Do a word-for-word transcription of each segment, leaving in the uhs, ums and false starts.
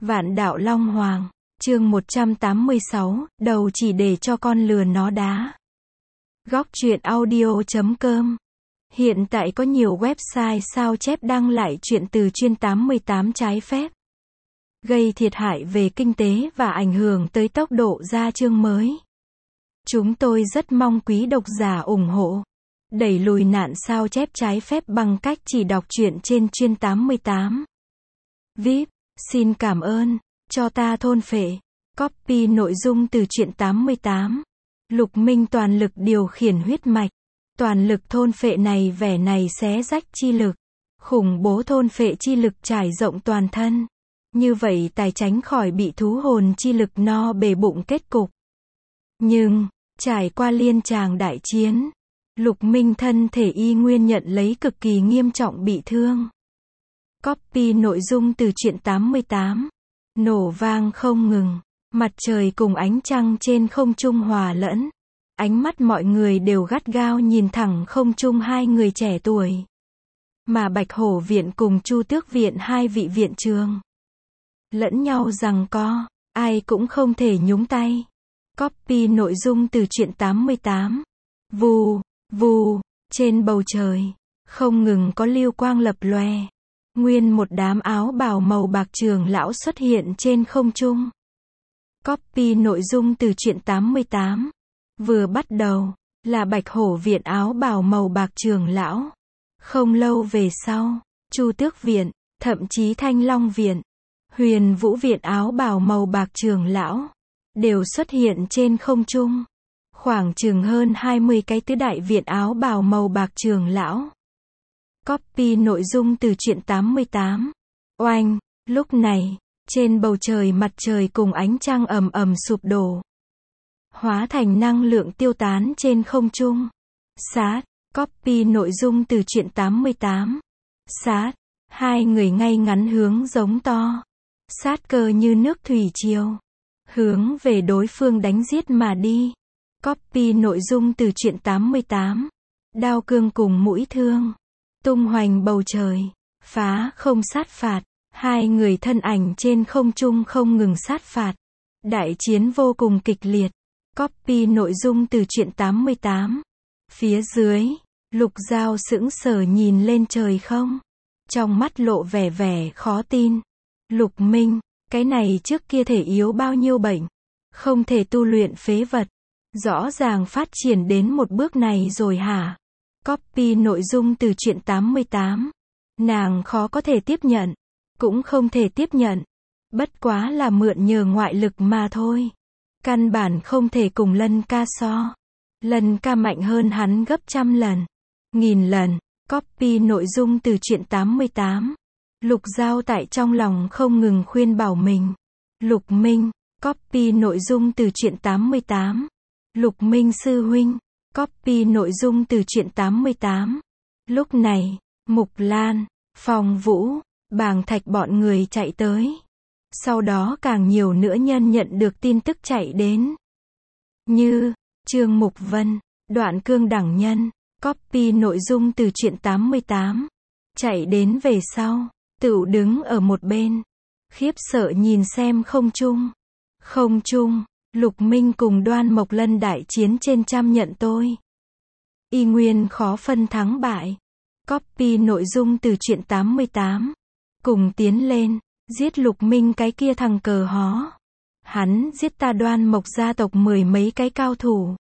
Vạn đạo Long Hoàng, chương một trăm tám mươi sáu, đầu chỉ để cho con lừa nó đá. Góc truyện audio chấm com. Hiện tại có nhiều website sao chép đăng lại truyện từ chuyên tám mươi tám trái phép, gây thiệt hại về kinh tế và ảnh hưởng tới tốc độ ra chương mới. Chúng tôi rất mong quý độc giả ủng hộ, đẩy lùi nạn sao chép trái phép bằng cách chỉ đọc truyện trên chuyên tám mươi tám. vê i pê, xin cảm ơn, cho ta thôn phệ, copy nội dung từ truyện tám mươi tám. Lục Minh toàn lực điều khiển huyết mạch, toàn lực thôn phệ này vẻ này xé rách chi lực, khủng bố thôn phệ chi lực trải rộng toàn thân. Như vậy tài tránh khỏi bị thú hồn chi lực no bề bụng kết cục. Nhưng, trải qua liên tràng đại chiến, Lục Minh thân thể y nguyên nhận lấy cực kỳ nghiêm trọng bị thương. Copy nội dung từ truyện tám mươi tám. Nổ vang không ngừng, mặt trời cùng ánh trăng trên không trung hòa lẫn. Ánh mắt mọi người đều gắt gao nhìn thẳng không trung hai người trẻ tuổi. Mà Bạch Hổ Viện cùng Chu Tước Viện hai vị viện trường lẫn nhau giằng co, ai cũng không thể nhúng tay. Copy nội dung từ truyện tám mươi tám. Vù, vù, trên bầu trời, không ngừng có lưu quang lập lòe. Nguyên một đám áo bào màu bạc trưởng lão xuất hiện trên không trung. Copy nội dung từ truyện tám mươi tám. Vừa bắt đầu, là Bạch Hổ Viện áo bào màu bạc trưởng lão. Không lâu về sau, Chu Tước Viện, thậm chí Thanh Long Viện, Huyền Vũ Viện áo bào màu bạc trưởng lão, đều xuất hiện trên không trung. Khoảng chừng hơn hai mươi cái tứ đại viện áo bào màu bạc trưởng lão. Copy nội dung từ truyện tám mươi tám. Oanh, lúc này, trên bầu trời mặt trời cùng ánh trăng ầm ầm sụp đổ, hóa thành năng lượng tiêu tán trên không trung. Sát, copy nội dung từ truyện tám mươi tám. Sát, hai người ngay ngắn hướng giống to, sát cơ như nước thủy triều, hướng về đối phương đánh giết mà đi. Copy nội dung từ truyện tám mươi tám. Đao cương cùng mũi thương, tung hoành bầu trời, phá không sát phạt, hai người thân ảnh trên không trung không ngừng sát phạt. Đại chiến vô cùng kịch liệt. Copy nội dung từ truyện tám mươi tám. Phía dưới, Lục Giao sững sờ nhìn lên trời không, trong mắt lộ vẻ vẻ khó tin. Lục Minh, cái này trước kia thể yếu bao nhiêu bệnh, không thể tu luyện phế vật, rõ ràng phát triển đến một bước này rồi hả? Copy nội dung từ truyện tám mươi tám. Nàng khó có thể tiếp nhận, cũng không thể tiếp nhận, bất quá là mượn nhờ ngoại lực mà thôi. Căn bản không thể cùng Lân Ca so. Lân Ca mạnh hơn hắn gấp trăm lần, nghìn lần. Copy nội dung từ truyện tám mươi tám. Lục Giao tại trong lòng không ngừng khuyên bảo mình. Lục Minh, copy nội dung từ truyện tám mươi tám. Lục Minh sư huynh, copy nội dung từ truyện tám mươi tám. Lúc này, Mục Lan, Phong Vũ, Bàng Thạch bọn người chạy tới. Sau đó càng nhiều nữa nhân nhận được tin tức chạy đến. Như, Trương Mục Vân, Đoạn Cương Đẳng Nhân, copy nội dung từ truyện tám mươi tám. Chạy đến về sau, tựu đứng ở một bên, khiếp sợ nhìn xem không trung. Không trung, Lục Minh cùng Đoan Mộc Lân đại chiến trên trăm nhận tôi. Y nguyên khó phân thắng bại. Copy nội dung từ truyện tám mươi tám. Cùng tiến lên, giết Lục Minh cái kia thằng cờ hó. Hắn giết ta Đoan Mộc gia tộc mười mấy cái cao thủ.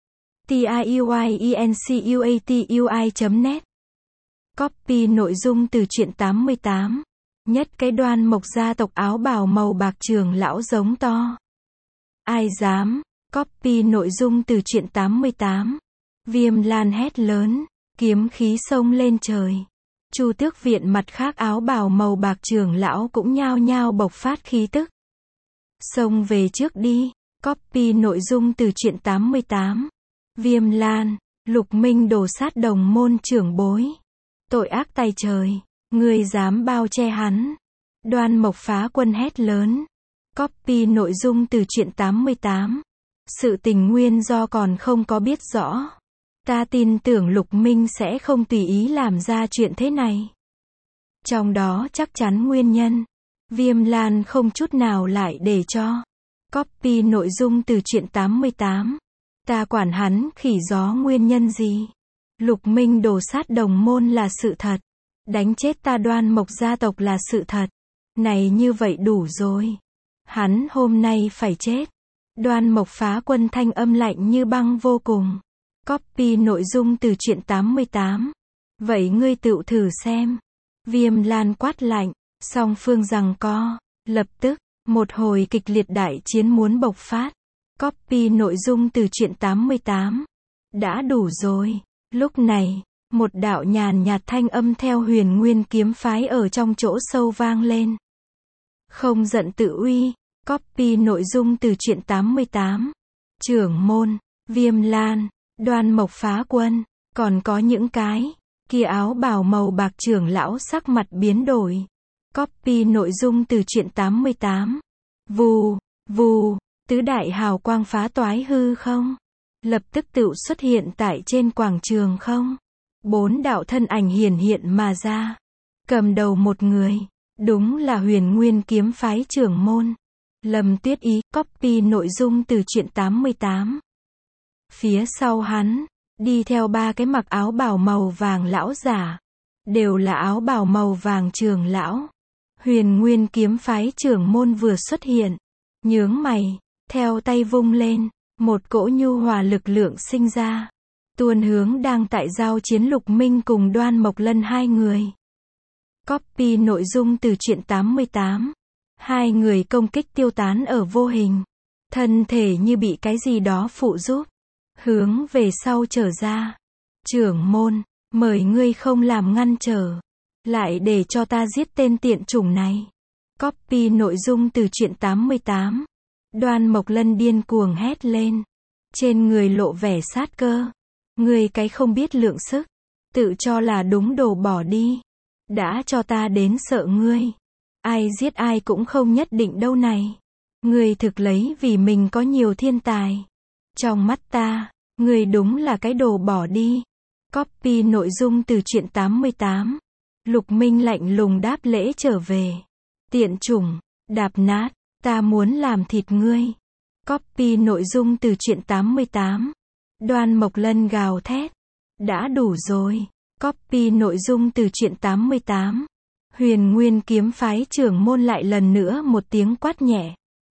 T-I-U-I-E-N-C-U-A-T-U-I chấm net. Copy nội dung từ truyện tám mươi tám. Nhất cái Đoan Mộc gia tộc áo bào màu bạc trưởng lão giống to. Ai dám? Copy nội dung từ truyện tám mươi tám. Viêm Lan hét lớn, kiếm khí xông lên trời. Chu Tước Viện mặt khác áo bào màu bạc trưởng lão cũng nhao nhao bộc phát khí tức. Xông về trước đi. Copy nội dung từ truyện tám mươi tám. Viêm Lan, Lục Minh đổ sát đồng môn trưởng bối. Tội ác tày trời, ngươi dám bao che hắn. Đoan Mộc phá quân hét lớn. Copy nội dung từ truyện tám mươi tám. Sự tình nguyên do còn không có biết rõ. Ta tin tưởng Lục Minh sẽ không tùy ý làm ra chuyện thế này. Trong đó chắc chắn nguyên nhân, Viêm Lan không chút nào lại để cho. Copy nội dung từ truyện tám mươi tám. Ta quản hắn khỉ gió nguyên nhân gì? Lục Minh đồ sát đồng môn là sự thật. Đánh chết ta Đoan Mộc gia tộc là sự thật. Này như vậy đủ rồi. Hắn hôm nay phải chết. Đoan Mộc Phá Quân thanh âm lạnh như băng vô cùng. Copy nội dung từ truyện tám mươi tám. Vậy ngươi tự thử xem. Viêm Lan quát lạnh. Song phương giằng co. Lập tức, một hồi kịch liệt đại chiến muốn bộc phát. Copy nội dung từ truyện tám mươi tám. Đã đủ rồi. Lúc này, một đạo nhàn nhạt thanh âm theo Huyền Nguyên kiếm phái ở trong chỗ sâu vang lên. Không giận tự uy. Copy nội dung từ truyện tám mươi tám. Trưởng môn, Viêm Lan, Đoan Mộc Phá Quân, còn có những cái kia áo bào màu bạc trưởng lão sắc mặt biến đổi. Copy nội dung từ truyện tám mươi tám. Vù, vù, tứ đại hào quang phá toái hư không? Lập tức tự xuất hiện tại trên quảng trường không? Bốn đạo thân ảnh hiển hiện mà ra. Cầm đầu một người, đúng là Huyền Nguyên kiếm phái trưởng môn. Lâm Tuyết Ý. Copy nội dung từ truyện tám mươi tám. Phía sau hắn, đi theo ba cái mặc áo bào màu vàng lão giả. Đều là áo bào màu vàng trưởng lão. Huyền Nguyên kiếm phái trưởng môn vừa xuất hiện. Nhướng mày, theo tay vung lên, một cỗ nhu hòa lực lượng sinh ra. Tuôn hướng đang tại giao chiến Lục Minh cùng Đoan Mộc Lân hai người. Copy nội dung từ truyện tám mươi tám. Hai người công kích tiêu tán ở vô hình. Thân thể như bị cái gì đó phụ giúp. Hướng về sau trở ra. Trưởng môn, mời ngươi không làm ngăn trở. Lại để cho ta giết tên tiện chủng này. Copy nội dung từ truyện tám mươi tám. Đoan Mộc Lân điên cuồng hét lên. Trên người lộ vẻ sát cơ. Ngươi cái không biết lượng sức. Tự cho là đúng đồ bỏ đi. Đã cho ta đến sợ ngươi. Ai giết ai cũng không nhất định đâu này. Ngươi thực lấy vì mình có nhiều thiên tài. Trong mắt ta, ngươi đúng là cái đồ bỏ đi. Copy nội dung từ truyện tám mươi tám. Lục Minh lạnh lùng đáp lễ trở về. Tiện chủng, đạp nát, ta muốn làm thịt ngươi. Copy nội dung từ truyện tám mươi tám. Đoan Mộc Lân gào thét. Đã đủ rồi. Copy nội dung từ truyện tám mươi tám. Huyền Nguyên kiếm phái trưởng môn lại lần nữa một tiếng quát nhẹ.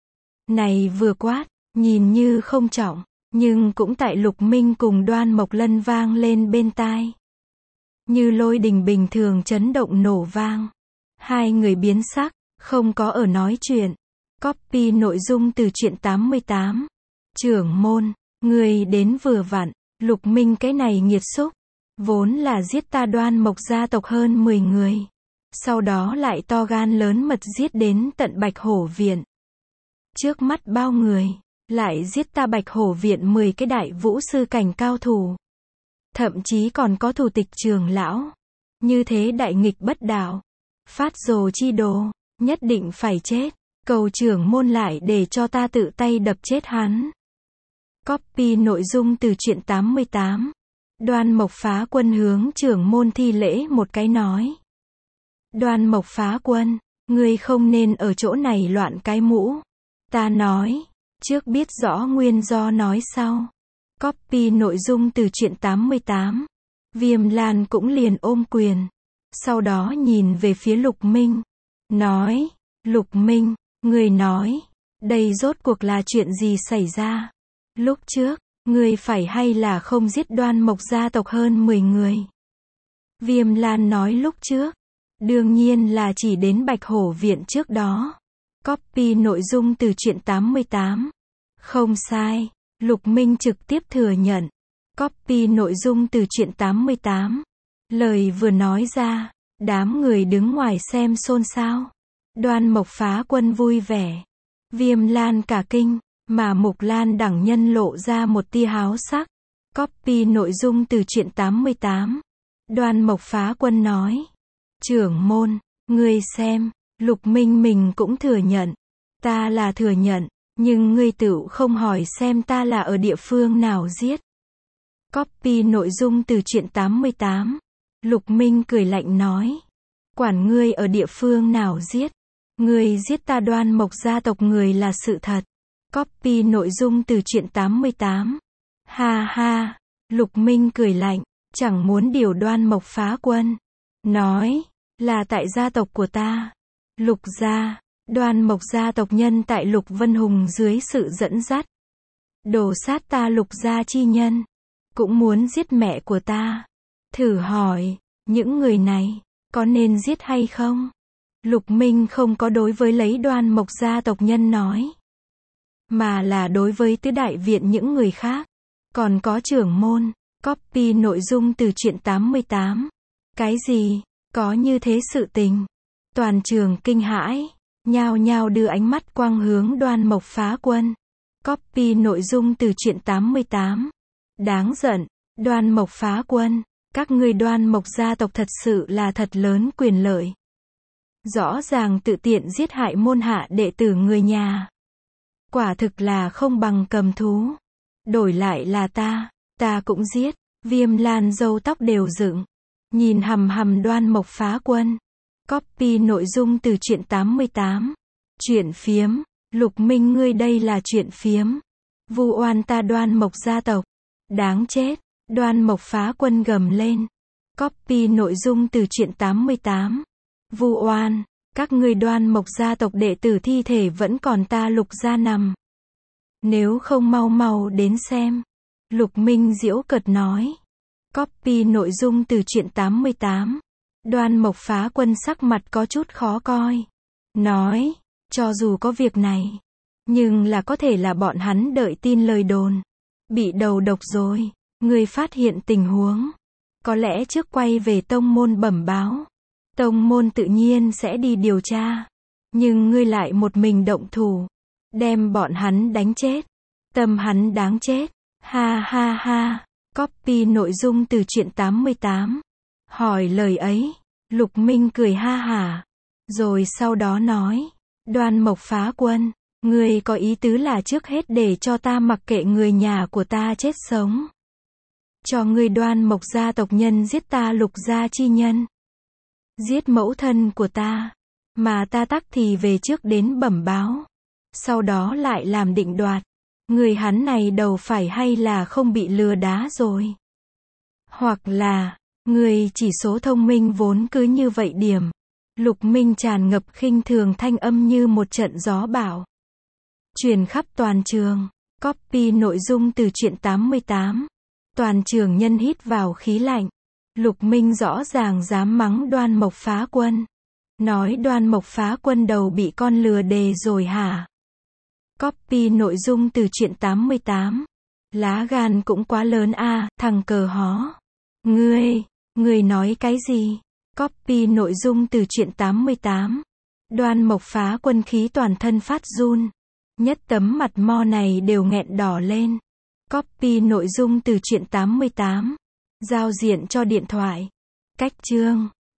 Này vừa quát, nhìn như không trọng, nhưng cũng tại Lục Minh cùng Đoan Mộc Lân vang lên bên tai. Như lôi đình bình thường chấn động nổ vang. Hai người biến sắc, không có ở nói chuyện. Copy nội dung từ truyện tám mươi tám. Trưởng môn, người đến vừa vặn. Lục Minh cái này nghiệt xúc. Vốn là giết ta Đoan Mộc gia tộc hơn mười người. Sau đó lại to gan lớn mật giết đến tận Bạch Hổ Viện. Trước mắt bao người, lại giết ta Bạch Hổ Viện mười cái đại vũ sư cảnh cao thủ. Thậm chí còn có thủ tịch trưởng lão. Như thế đại nghịch bất đạo. Phát rồ chi đồ, nhất định phải chết. Cầu trưởng môn lại để cho ta tự tay đập chết hắn. Copy nội dung từ truyện tám mươi tám. Đoan Mộc Phá Quân hướng trưởng môn thi lễ một cái nói. Đoan Mộc Phá Quân, ngươi không nên ở chỗ này loạn cái mũ. Ta nói, trước biết rõ nguyên do nói sau. Copy nội dung từ truyện tám mươi tám. Viêm Lan cũng liền ôm quyền. Sau đó nhìn về phía Lục Minh. Nói, Lục Minh, ngươi nói, đây rốt cuộc là chuyện gì xảy ra? Lúc trước, ngươi phải hay là không giết Đoan Mộc gia tộc hơn mười người? Viêm Lan nói lúc trước. Đương nhiên là chỉ đến Bạch Hổ Viện trước đó. Copy nội dung từ truyện tám mươi tám. Không sai. Lục Minh trực tiếp thừa nhận. Copy nội dung từ truyện tám mươi tám. Lời vừa nói ra, đám người đứng ngoài xem xôn xao. Đoan Mộc Phá Quân vui vẻ. Viêm Lan cả kinh, mà Mục Lan đẳng nhân lộ ra một tia háo sắc. Copy nội dung từ truyện tám mươi tám. Đoan Mộc Phá Quân nói. Trưởng môn, ngươi xem, Lục Minh mình cũng thừa nhận. Ta là thừa nhận, nhưng ngươi tự không hỏi xem ta là ở địa phương nào giết. Copy nội dung từ truyện tám mươi tám. Lục Minh cười lạnh nói. Quản ngươi ở địa phương nào giết. Người giết ta Đoan Mộc gia tộc người là sự thật. Copy nội dung từ truyện tám mươi tám. Ha ha, Lục Minh cười lạnh, chẳng muốn điều Đoan Mộc phá quân. Nói, là tại gia tộc của ta. Lục gia, Đoan Mộc gia tộc nhân tại Lục Vân Hùng dưới sự dẫn dắt. Đổ sát ta Lục gia chi nhân. Cũng muốn giết mẹ của ta. Thử hỏi, những người này, có nên giết hay không? Lục Minh không có đối với lấy Đoan Mộc gia tộc nhân nói. Mà là đối với tứ đại viện những người khác. Còn có trưởng môn. Copy nội dung từ truyện tám mươi tám. Cái gì? Có như thế sự tình? Toàn trường kinh hãi. Nhao nhao đưa ánh mắt quang hướng Đoan Mộc phá quân. Copy nội dung từ truyện tám mươi tám. Đáng giận. Đoan Mộc phá quân. Các ngươi Đoan Mộc gia tộc thật sự là thật lớn quyền lợi. Rõ ràng tự tiện giết hại môn hạ đệ tử người nhà. Quả thực là không bằng cầm thú. Đổi lại là ta, ta cũng giết. Viêm Lan râu tóc đều dựng. Nhìn hằm hằm Đoan Mộc phá quân. Copy nội dung từ truyện tám mươi tám. Chuyện phiếm. Lục Minh ngươi đây là chuyện phiếm. Vu oan ta Đoan Mộc gia tộc. Đáng chết. Đoan Mộc phá quân gầm lên. Copy nội dung từ truyện tám mươi tám. Vu oan, các ngươi Đoan Mộc gia tộc đệ tử thi thể vẫn còn ta Lục gia nằm. Nếu không mau mau đến xem. Lục Minh giễu cợt nói. Copy nội dung từ truyện tám mươi tám. Đoan Mộc phá quân sắc mặt có chút khó coi. Nói, cho dù có việc này, nhưng là có thể là bọn hắn đợi tin lời đồn. Bị đầu độc rồi, người phát hiện tình huống. Có lẽ trước quay về tông môn bẩm báo. Tông môn tự nhiên sẽ đi điều tra. Nhưng ngươi lại một mình động thủ. Đem bọn hắn đánh chết. Tâm hắn đáng chết. Ha ha ha. Copy nội dung từ truyện tám mươi tám. Hỏi lời ấy. Lục Minh cười ha hả. Rồi sau đó nói. Đoan Mộc phá quân. Ngươi có ý tứ là trước hết để cho ta mặc kệ người nhà của ta chết sống. Cho ngươi Đoan Mộc gia tộc nhân giết ta Lục gia chi nhân. Giết mẫu thân của ta. Mà ta tắc thì về trước đến bẩm báo. Sau đó lại làm định đoạt. Người hắn này đầu phải hay là không bị lừa đá rồi. Hoặc là, người chỉ số thông minh vốn cứ như vậy điểm. Lục Minh tràn ngập khinh thường thanh âm như một trận gió bão. Truyền khắp toàn trường. Copy nội dung từ truyện tám mươi tám. Toàn trường nhân hít vào khí lạnh. Lục Minh rõ ràng dám mắng Đoan Mộc phá quân. Nói Đoan Mộc phá quân đầu bị con lừa đề rồi hả? Copy nội dung từ truyện tám mươi tám. Lá gan cũng quá lớn a, à, thằng cờ hó. Ngươi, ngươi nói cái gì? Copy nội dung từ truyện tám mươi tám. Đoan Mộc phá quân khí toàn thân phát run. Nhất tấm mặt mo này đều nghẹn đỏ lên. Copy nội dung từ truyện tám mươi tám. Giao diện cho điện thoại. Cách chương.